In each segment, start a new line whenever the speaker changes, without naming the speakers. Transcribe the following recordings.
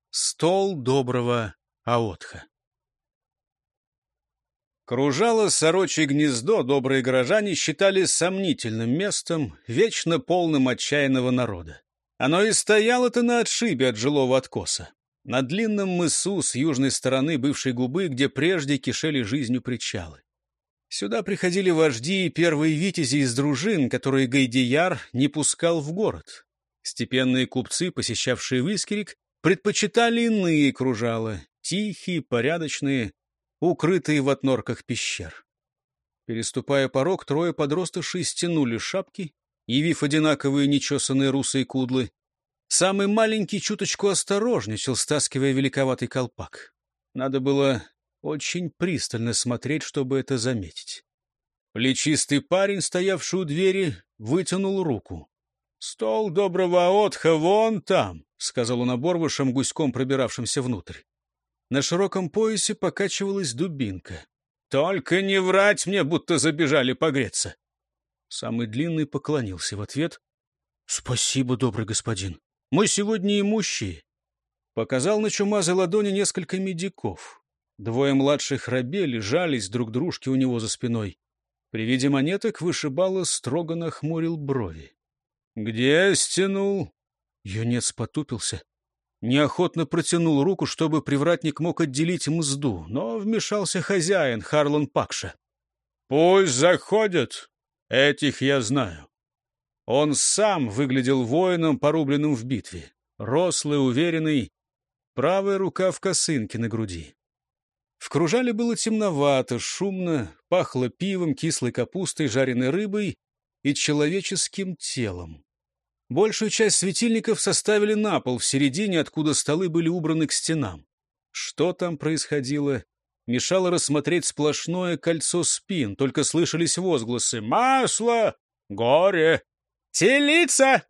Стол доброго Аотха. Кружало сорочье гнездо добрые горожане считали сомнительным местом, вечно полным отчаянного народа. Оно и стояло-то на отшибе от жилого откоса, на длинном мысу с южной стороны бывшей губы, где прежде кишели жизнью причалы. Сюда приходили вожди и первые витязи из дружин, которые Гайдияр не пускал в город. Степенные купцы, посещавшие Выскирик, предпочитали иные кружала, тихие, порядочные, укрытые в отнорках пещер. Переступая порог, трое подростышей стянули шапки, явив одинаковые нечесанные русые кудлы. Самый маленький чуточку осторожничал, стаскивая великоватый колпак. Надо было очень пристально смотреть, чтобы это заметить. Плечистый парень, стоявший у двери, вытянул руку. — Стол доброго Аотха вон там, — сказал он оборвышам, гуськом пробиравшимся внутрь. На широком поясе покачивалась дубинка. — Только не врать мне, будто забежали погреться. Самый длинный поклонился в ответ. — Спасибо, добрый господин. Мы сегодня имущие. Показал на чумазой ладони несколько медиков. Двое младших рабели жались друг дружке у него за спиной. При виде монеток вышибало строго нахмурил брови. — Где стянул? Юнец потупился. Неохотно протянул руку, чтобы привратник мог отделить мзду, но вмешался хозяин, Харлан Пакша. — Пусть заходят. Этих я знаю. Он сам выглядел воином, порубленным в битве. Рослый, уверенный, правая рука в косынке на груди. В кружале было темновато, шумно, пахло пивом, кислой капустой, жареной рыбой и человеческим телом. Большую часть светильников составили на пол в середине, откуда столы были убраны к стенам. Что там происходило, мешало рассмотреть сплошное кольцо спин, только слышались возгласы: «Масло! Горе! Телица!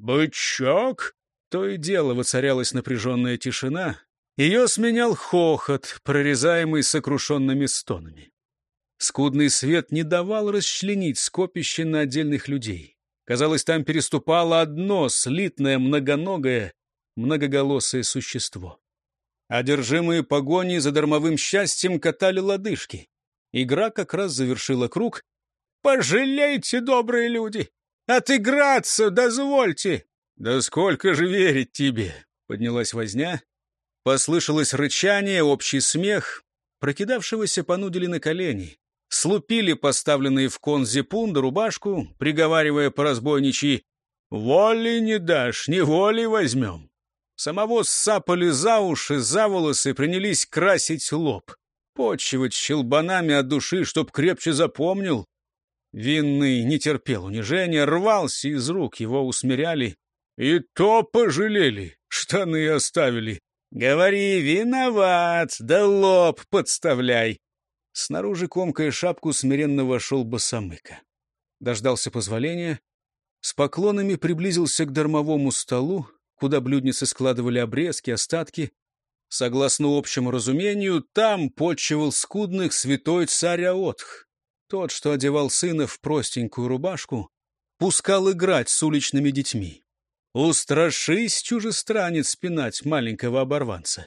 Бычок!» То и дело воцарялась напряженная тишина. Ее сменял хохот, прорезаемый сокрушенными стонами. Скудный свет не давал расчленить скопище на отдельных людей. Казалось, там переступало одно слитное, многоногое, многоголосое существо. Одержимые погоней за дармовым счастьем катали лодыжки. Игра как раз завершила круг. «Пожалейте, добрые люди! Отыграться дозвольте!» «Да сколько же верить тебе!» — поднялась возня. Послышалось рычание, общий смех. Прокидавшегося понудили на колени. Слупили поставленные в кон зипун да рубашку, приговаривая по-разбойничьи: «Воли не дашь, неволей возьмем». Самого ссапали за уши, за волосы, принялись красить лоб, почивать щелбанами от души, чтоб крепче запомнил. Винный не терпел унижения, рвался из рук, его усмиряли. «И то пожалели, штаны оставили. Говори, виноват, да лоб подставляй». Снаружи, комкая шапку, смиренно вошел босомыка. Дождался позволения. С поклонами приблизился к дармовому столу, куда блюдницы складывали обрезки, остатки. Согласно общему разумению, там почивал скудных святой царь Аотх. Тот, что одевал сына в простенькую рубашку, пускал играть с уличными детьми. Устрашись, чужестранец, пинать маленького оборванца.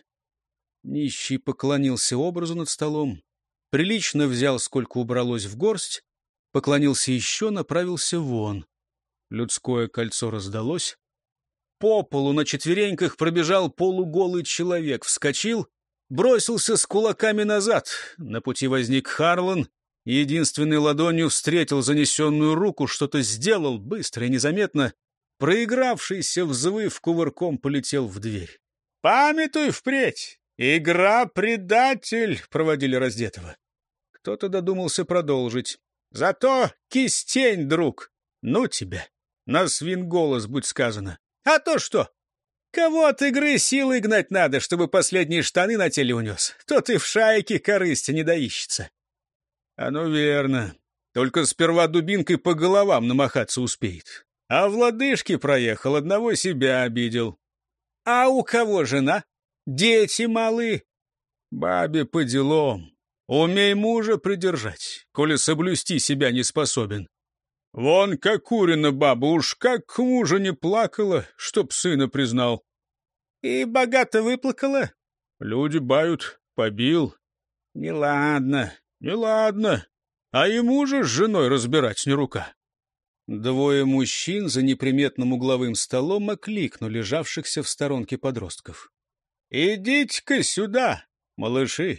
Нищий поклонился образу над столом, прилично взял, сколько убралось в горсть, поклонился еще, направился вон. Людское кольцо раздалось. По полу на четвереньках пробежал полуголый человек, вскочил, бросился с кулаками назад. На пути возник Харлан, единственной ладонью встретил занесенную руку, что-то сделал быстро и незаметно. Проигравшийся, взвыв, кувырком полетел в дверь. «Памятуй впредь! Игра предатель!» — проводили раздетого. Кто-то додумался продолжить. «Зато кистень, друг! Ну тебя! На свин голос, будь сказано! А то что? Кого от игры силой гнать надо, чтобы последние штаны на теле унес? Тот и в шайке корысти не доищется». «Оно верно. Только сперва дубинкой по головам намахаться успеет. А в лодыжке проехал, одного себя обидел». «А у кого жена? Дети малы?» «Бабе по делам. Умей мужа придержать, коли соблюсти себя не способен. Вон как Курина баба, уж как к мужу не плакала, чтоб сына признал». И богато выплакала? Люди бают, побил. Неладно, неладно. А ему же с женой разбирать не рука. Двое мужчин за неприметным угловым столом окликнули лежавшихся в сторонке подростков. «Идите-ка сюда, малыши!»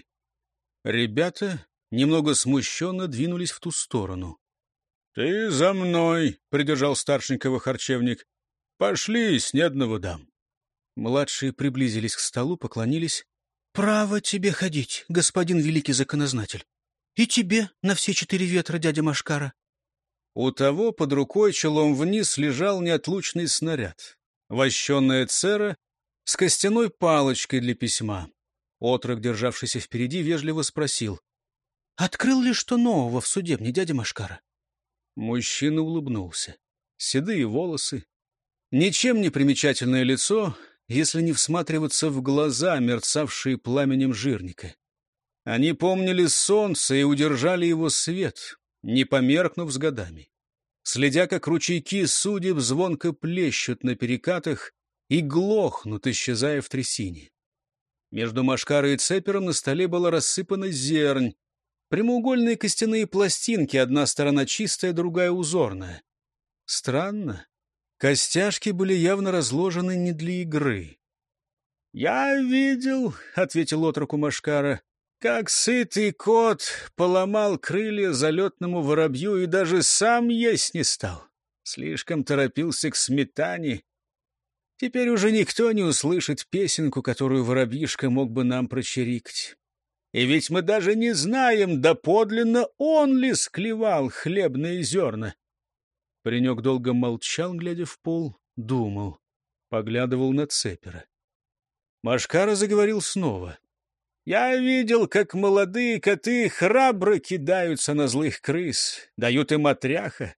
Ребята немного смущенно двинулись в ту сторону. «Ты за мной!» — придержал старшенького харчевник. «Пошли, снедного дам!» Младшие приблизились к столу, поклонились. «Право тебе ходить, господин великий законознатель! И тебе на все 4 ветра, дядя Машкара!» У того под рукой челом вниз лежал неотлучный снаряд. Вощеная цера с костяной палочкой для письма. Отрок, державшийся впереди, вежливо спросил. «Открыл ли что нового в судебне, дядя Машкара?» Мужчина улыбнулся. Седые волосы, ничем не примечательное лицо, если не всматриваться в глаза, мерцавшие пламенем жирника. Они помнили солнце и удержали его свет, не померкнув с годами. Следя, как ручейки судеб звонко плещут на перекатах и глохнут, исчезая в трясине. Между Машкарой и Цепером на столе была рассыпана зернь. Прямоугольные костяные пластинки, одна сторона чистая, другая узорная. Странно. Костяшки были явно разложены не для игры. — Я видел, — ответил отроку Машкара, — как сытый кот поломал крылья залетному воробью и даже сам есть не стал. Слишком торопился к сметане. Теперь уже никто не услышит песенку, которую воробьишка мог бы нам прочирикать. И ведь мы даже не знаем, доподлинно он ли склевал хлебные зерна. Паренек долго молчал, глядя в пол, думал, поглядывал на Цепера. Машкара заговорил снова. «Я видел, как молодые коты храбро кидаются на злых крыс, дают им отряха.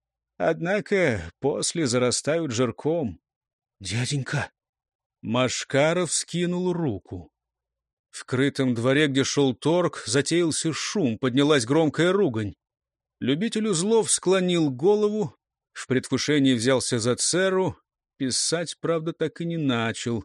Однако после зарастают жирком». «Дяденька!» Машкаров скинул руку. В крытом дворе, где шел торг, затеялся шум, поднялась громкая ругань. Любитель узлов склонил голову, в предвкушении взялся за церу, писать, правда, так и не начал.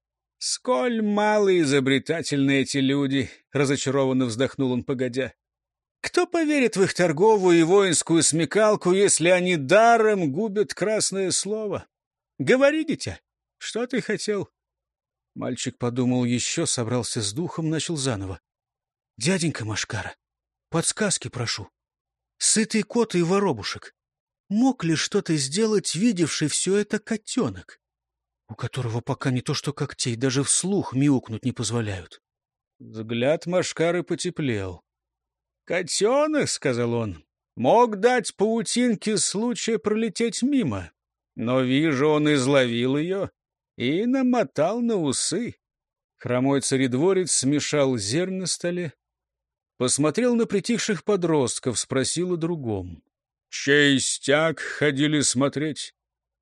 «Сколь мало изобретательны эти люди!» — разочарованно вздохнул он, погодя. «Кто поверит в их торговую и воинскую смекалку, если они даром губят красное слово? Говори, дитя, что ты хотел?» Мальчик подумал еще, собрался с духом, начал заново. «Дяденька Машкара, подсказки прошу. Сытый кот и воробушек. Мог ли что-то сделать, видевший все это котенок, у которого пока не то что когтей, даже вслух мяукнуть не позволяют?» Взгляд Машкары потеплел. «Котенок, — сказал он, — мог дать паутинке случая пролететь мимо, но, вижу, он изловил ее и намотал на усы». Хромой царедворец смешал зернь на столе, посмотрел на притихших подростков, спросил о другом. «Чей стяг ходили смотреть?»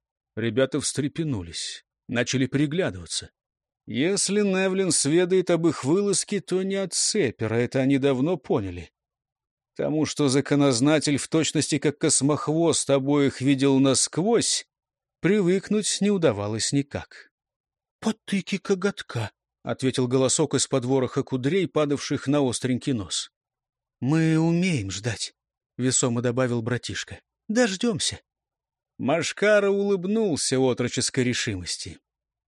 Ребята встрепенулись, начали переглядываться. Если Невлин сведает об их вылазке, то не от Цепера, это они давно поняли. Тому, что законознатель в точности как космохвост обоих видел насквозь, привыкнуть не удавалось никак. — Потыки коготка, — ответил голосок из-под вороха кудрей, падавших на остренький нос. — Мы умеем ждать, — весомо добавил братишка. — Дождемся. Машкара улыбнулся отроческой решимости.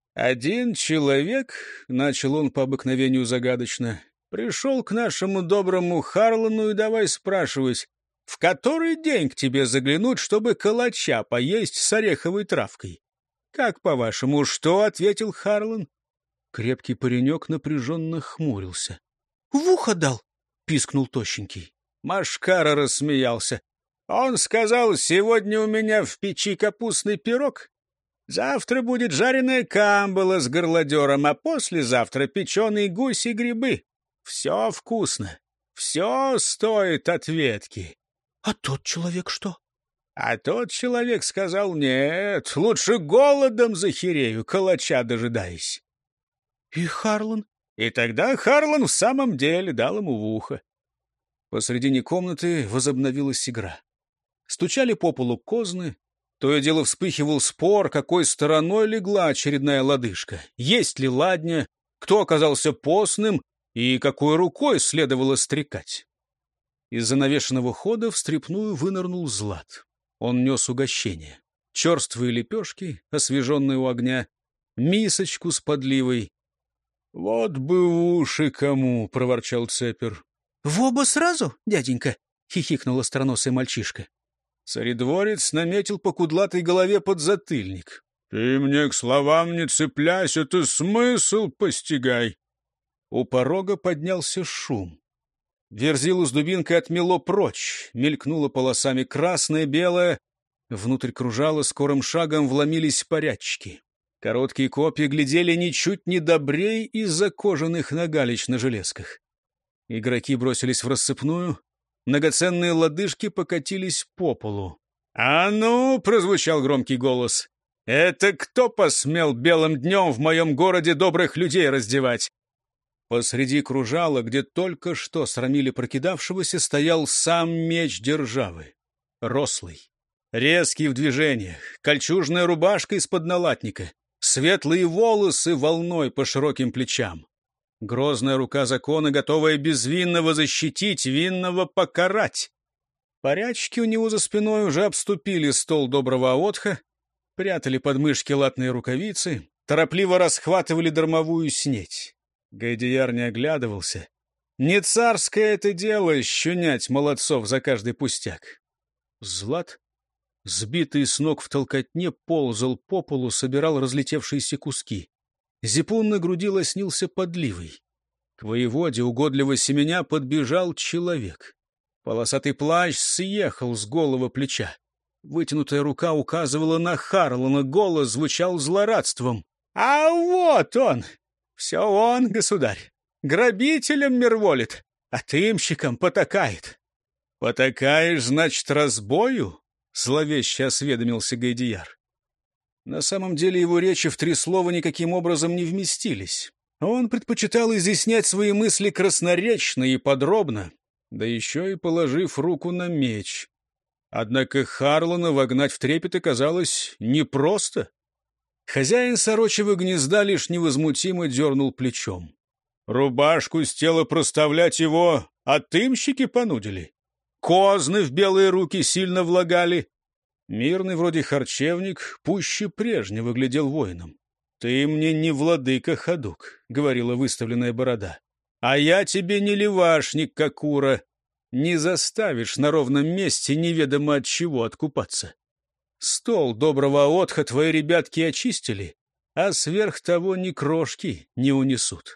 «Один человек, — начал он по обыкновению загадочно, — пришел к нашему доброму Харлану и давай спрашивать, в который день к тебе заглянуть, чтобы калача поесть с ореховой травкой? Как, по-вашему, что? — ответил Харлан. Крепкий паренек напряженно хмурился. — В ухо дал! — пискнул тощенький. Машкара рассмеялся. Он сказал, сегодня у меня в печи капустный пирог, завтра будет жареная камбала с горлодером, а послезавтра печеный гусь и грибы. Все вкусно, все стоит ответки. — А тот человек что? А тот человек сказал, нет, лучше голодом захерею, калача дожидаясь. — И Харлан? И тогда Харлан в самом деле дал ему в ухо. Посредине комнаты возобновилась игра. Стучали по полу козны, То и дело вспыхивал спор, какой стороной легла очередная лодыжка, есть ли ладня, кто оказался постным и какой рукой следовало стрекать. Из-за навешенного хода в стрепную вынырнул Злат. Он нес угощение. Черствые лепешки, освеженные у огня, мисочку с подливой. — Вот бы в уши кому! — проворчал Цепер. — В оба сразу, дяденька? — хихикнул остроносый мальчишка. Царедворец наметил по кудлатой голове подзатыльник. — Ты мне к словам не цепляйся, ты смысл постигай. У порога поднялся шум. Верзилу с дубинкой отмело прочь, мелькнуло полосами красное, белое. Внутрь кружала, скорым шагом вломились порядчики. Короткие копья глядели ничуть не добрей из-за кожаных нагалич на железках. Игроки бросились в рассыпную. Многоценные лодыжки покатились по полу. «А ну!» — прозвучал громкий голос. «Это кто посмел белым днем в моем городе добрых людей раздевать?» Посреди кружала, где только что срамили прокидавшегося, стоял сам меч державы. Рослый, резкий в движениях, кольчужная рубашка из-под налатника, светлые волосы волной по широким плечам. Грозная рука закона, готовая безвинного защитить, винного покарать. Порядчики у него за спиной уже обступили стол доброго Аотха, прятали под мышки латные рукавицы, торопливо расхватывали дармовую снеть. Гайдияр не оглядывался. Не царское это дело щунять молодцов за каждый пустяк. Злат, сбитый с ног в толкотне, ползал по полу, собирал разлетевшиеся куски. Зипун на груди лоснился подливой. К воеводе, угодливо семеня, подбежал человек. Полосатый плащ съехал с голого плеча. Вытянутая рука указывала на Харлана, голос звучал злорадством. — А вот он! Все он, государь! Грабителям мирволит, отымщикам потакает. — Потакаешь, значит, разбою? — зловеще осведомился Гайдияр. На самом деле его речи в 3 слова никаким образом не вместились. Он предпочитал изъяснять свои мысли красноречно и подробно, да еще и положив руку на меч. Однако Харлана вогнать в трепет оказалось непросто. Хозяин сорочьего гнезда лишь невозмутимо дернул плечом. Рубашку с тела проставлять его отымщики понудили. Козны в белые руки сильно влагали. Мирный вроде харчевник пуще прежнего глядел воином. — Ты мне не владыка ходук, — говорила выставленная борода. — А я тебе не левашник, Кокура. Не заставишь на ровном месте неведомо от чего откупаться. Стол доброго Аотха твои ребятки очистили, а сверх того ни крошки не унесут.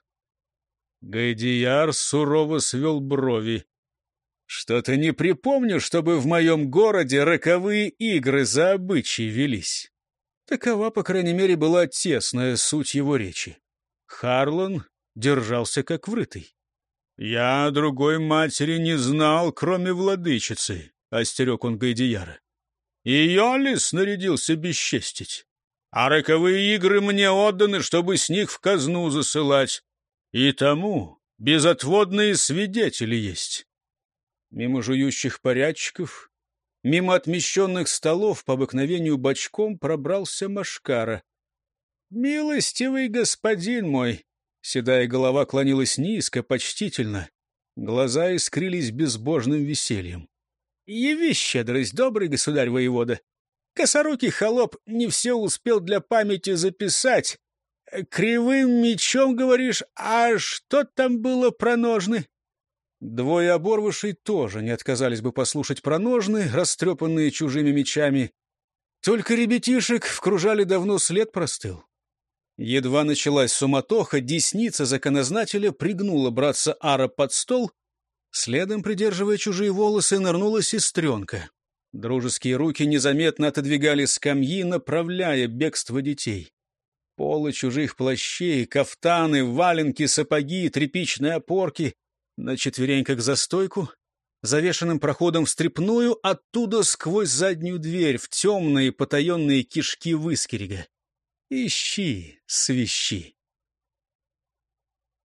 Гайдияр сурово свел брови. — Что-то не припомню, чтобы в моем городе роковые игры за обычаи велись. Такова, по крайней мере, была тесная суть его речи. Харлан держался как врытый. — Я другой матери не знал, кроме владычицы, — остерег он Гайдияра. — Ее ли снарядился бесчестить? А роковые игры мне отданы, чтобы с них в казну засылать. И тому безотводные свидетели есть. Мимо жующих порядчиков, мимо отмещенных столов по обыкновению бочком пробрался Машкара. — Милостивый господин мой! Седая голова клонилась низко, почтительно. Глаза искрились безбожным весельем. — Яви щедрость, добрый государь-воевода. Косорукий холоп не все успел для памяти записать. Кривым мечом, говоришь, а что там было про ножны? Двое оборвышей тоже не отказались бы послушать про ножны, растрепанные чужими мечами. Только ребятишек в кружале давно след простыл. Едва началась суматоха, десница законознателя пригнула братца Ара под стол. Следом, придерживая чужие волосы, нырнула сестренка. Дружеские руки незаметно отодвигали скамьи, направляя бегство детей. Полы чужих плащей, кафтаны, валенки, сапоги, тряпичные опорки. На четвереньках за стойку, завешенным проходом в стрепную, оттуда сквозь заднюю дверь в темные потаенные кишки выскерега. Ищи, свищи.